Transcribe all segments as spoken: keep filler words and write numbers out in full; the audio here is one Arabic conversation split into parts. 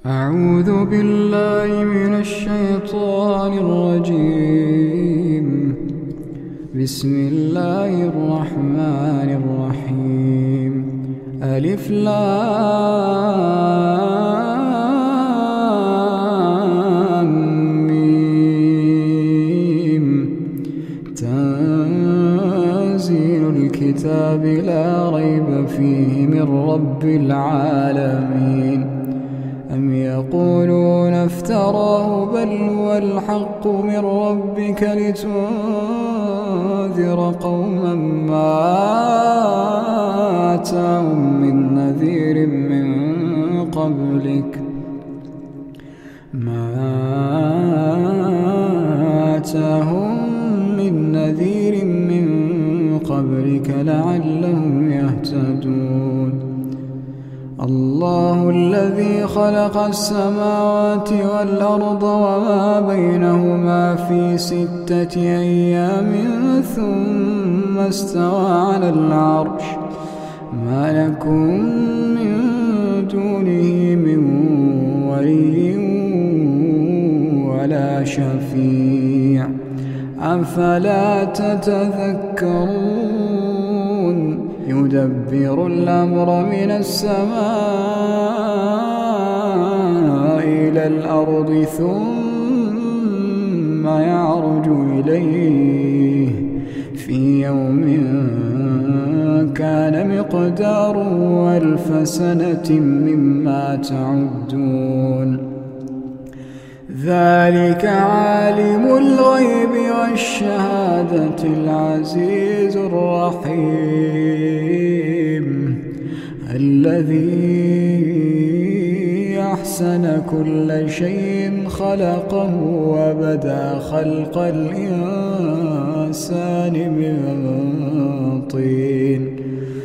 أعوذ بالله من الشيطان الرجيم. بسم الله الرحمن الرحيم. ألف لام ميم. تنزيل الكتاب لا ريب فيه من رب العالمين. أم يقولون افتراه بل هو الحق من ربك لتنذر قوما ما آتاهم من نذير من قبلك ما آتاهم من نذير من قبلك لعلهم يهتدون. الله الذي خلق السماوات والأرض وما بينهما في ستة أيام ثم استوى على العرش. ما لكم من دونه من ولي ولا شفيع أفلا تتذكرون. يدبر الأمر من السماء إلى الأرض ثم يعرج إليه في يوم كان مقداره ألف سنة مما تعدون. ذلك عالم الغيب والشهادة العزيز الرحيم الذي أحسن كل شيء خلقه وبدأ خلق الإنسان من طين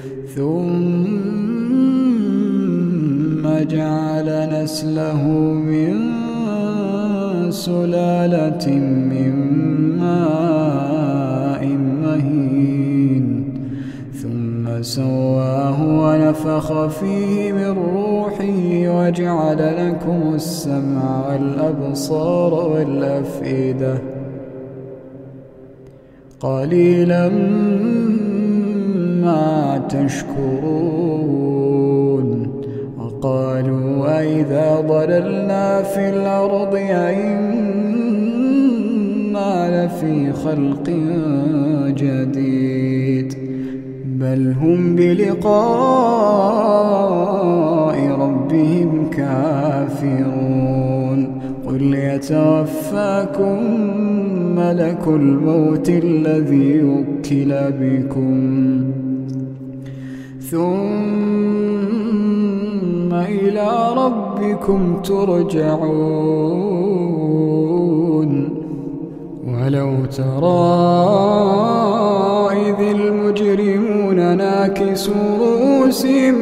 ثم جعل نسله من سلالة من ماء مهين ثم سواه ونفخ فيه من روحه وجعل لكم السمع والأبصار والأفئدة قليلا ما تشكرون. وقالوا أئذا ضللنا في الأرض أئنا لفي خلق جديد بل هم بلقاء ربهم كافرون. قل يتوفاكم ملك الموت الذي وكل بكم ثم إلى ربكم ترجعون. ولو ترى إذ المجرمون ناكسوا رؤوسهم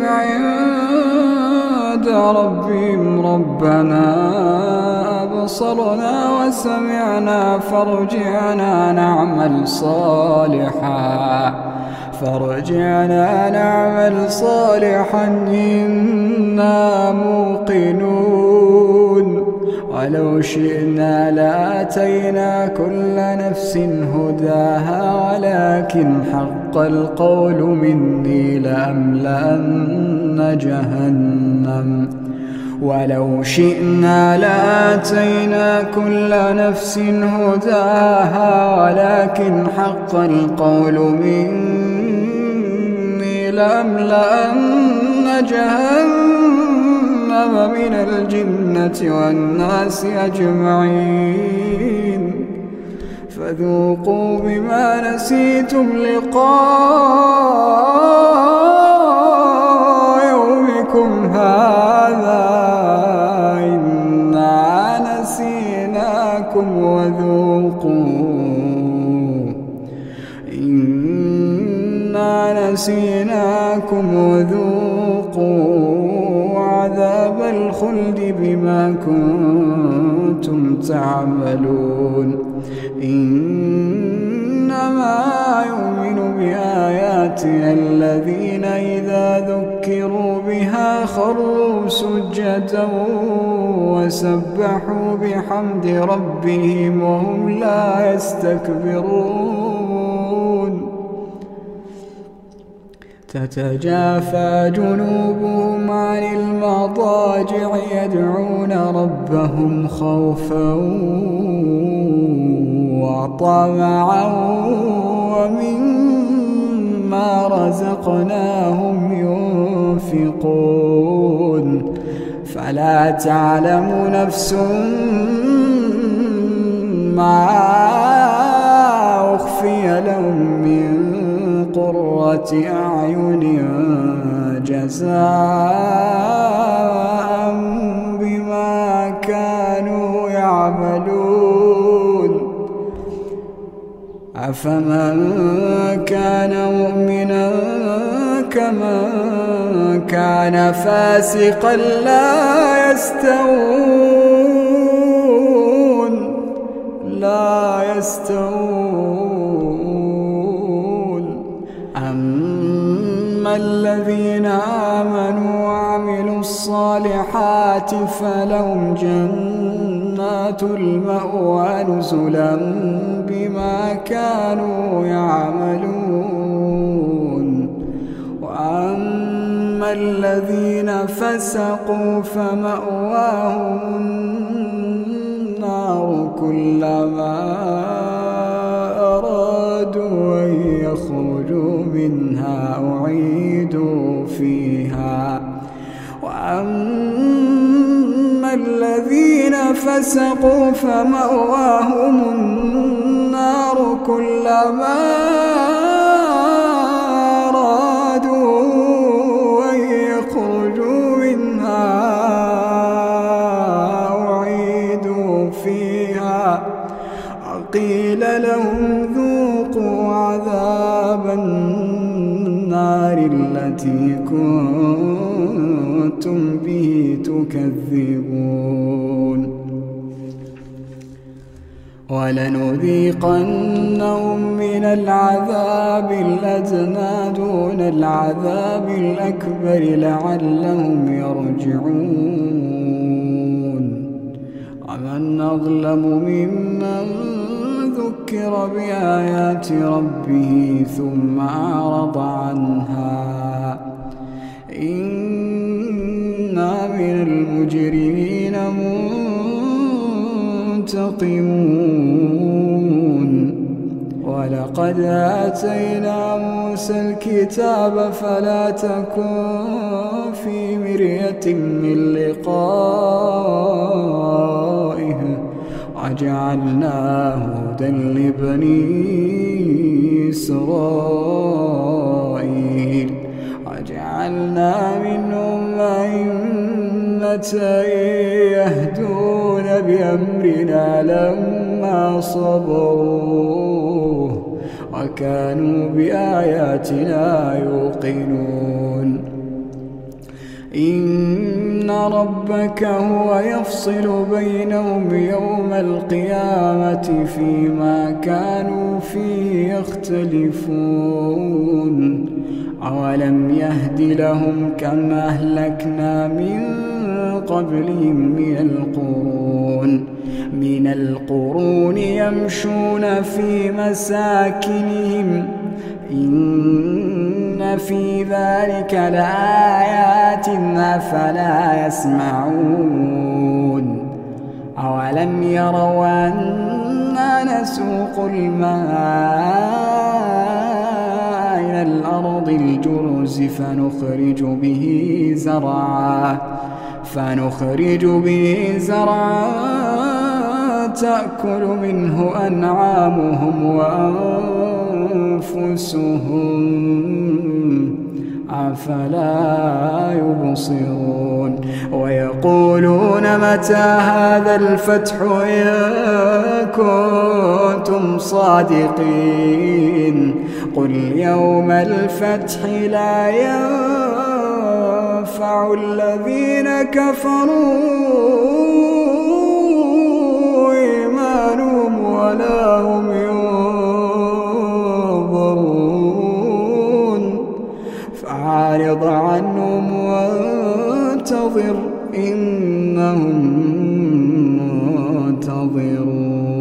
عند ربهم ربنا أبصرنا وسمعنا فارجعنا نعمل صالحا فارجعنا نعمل صالحا إنا موقنون. ولو شئنا لآتينا كل نفس هداها ولكن حق القول مني لأملأن جهنم ولو شئنا لآتينا كل نفس هداها ولكن حق القول مني لأملأن جهنم من الجنة والناس أجمعين. فذوقوا بما نسيتم لقاء يومكم هذا إنا نسيناكم وذوقوا إنا نسيناكم وذوقوا عذاب الخلد بما كنتم تعملون. إنما يؤمن بآياتنا الذين إذا ذكروا ذكروا بها خروا سجدا وسبحوا بحمد ربهم وهم لا يستكبرون تتجافى جنوبهم عن المضاجع يدعون ربهم خوفا وطمعا ومما رزقناهم ينفقون فلا تعلم نفس ما أخفي لهم من قرة أعين جزاء بما كانوا يعملون أفمن كان مؤمنا كمن كان فاسقا لا يستوون لا يستوون أما الذين آمنوا وعملوا الصالحات فلهم جنات المأوى نزلا بما كانوا يعملون وأما الذين فسقوا فمأواهم النار كلما أرادوا أن يخرجوا منها أعيدوا فيها وأما الذين فسقوا فمأواهم النار كلما أرادوا أن يخرجوا منها أعيدوا فيها وقيل لهم ذوقوا عذاب النار التي كنتم به تكذبون ولنذيقنهم من العذاب الأدنى دون العذاب الأكبر لعلهم يرجعون ومن أظلم ممن ذكر بآيات ربه ثم أعرض عنها إنا من المجرمين منتقمون ولقد آتينا موسى الكتاب فلا تكن في مرية من لقائه وجعلناه هدى لبني إسرائيل وجعلنا منهم أئمة يهدون بأمرنا لما صبروا وكانوا بآياتنا يوقنون إن ربك هو يفصل بينهم يوم القيامة فيما كانوا فيه يختلفون أولم يهد لهم كم أهلكنا من قبلهم من القرون من القرون يمشون في مساكنهم إن في ذلك لآيات أفلا يسمعون أولم يروا أنا نسوق الماء إلى الأرض الجرز فنخرج به زرعا فنخرج به زرعا تأكل منه أنعامهم وأنفسهم أفلا يبصرون ويقولون متى هذا الفتح إن كنتم صادقين قل يوم الفتح لا ينفع الذين كفروا إيمانهم ولا هم ينظرون فأعرض عنهم إنهم منتظرون